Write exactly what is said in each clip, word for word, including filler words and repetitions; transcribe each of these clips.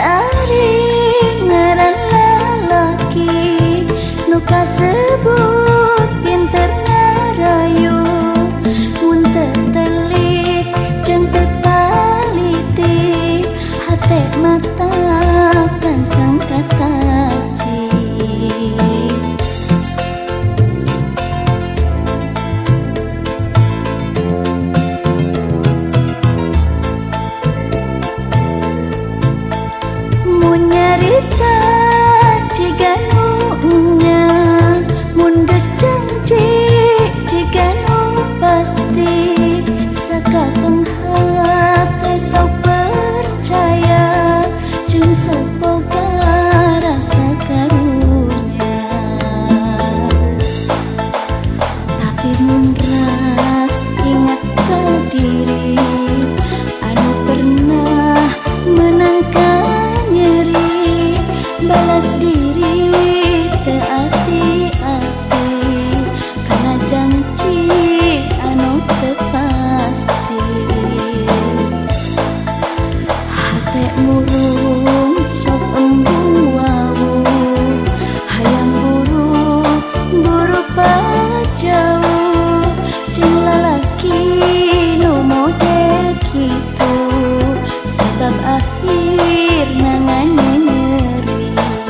ari ngaran lalaki nu kasebut pinter ngarayu mun teu telik jeung teu taliti hate mata kancang kataci mun nyarita ciganu nya mun geus janji ciganu pasti sakabeng hate sok percaya jeung sok boga rasa karunya tapi mun ras ingat ka diri anu pernah menangkan nyeri balas diri teu ati-ati karena janji anu teu pasti hate murung sok embung wawu hayang buru buru pajauh jeung lalaki nu model kitu sebab akhir nangannya nyeri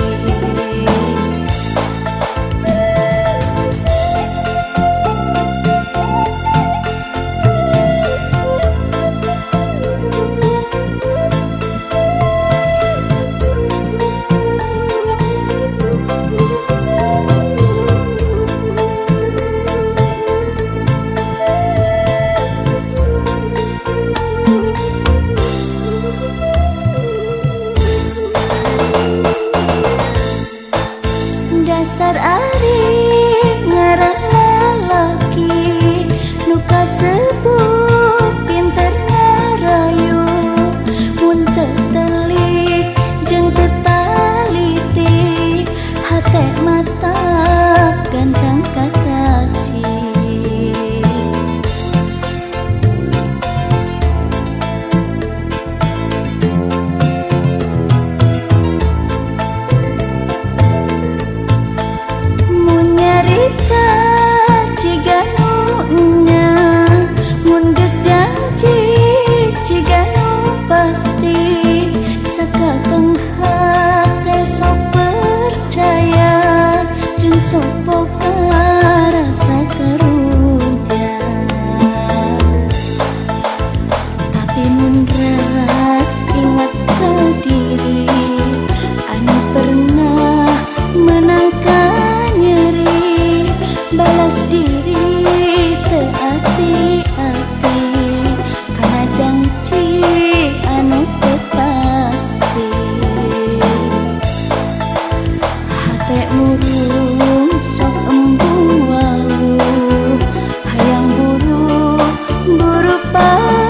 dasar ari ngaran lalaki nu kasebut pinter ngarayu mun teu telik jeung teu taliti hate mata gancang kataci nyarita ciganu nya mun geus janji ciganu pasti sakabeng hate sok percaya jeung sok boga rasa karunya tapi mun ras ingat ka diri anu pernah menangkan nyeri balas diri teu ati-ati karena janji anu teu pasti hate murung sok embung wawu hayang buru buru pa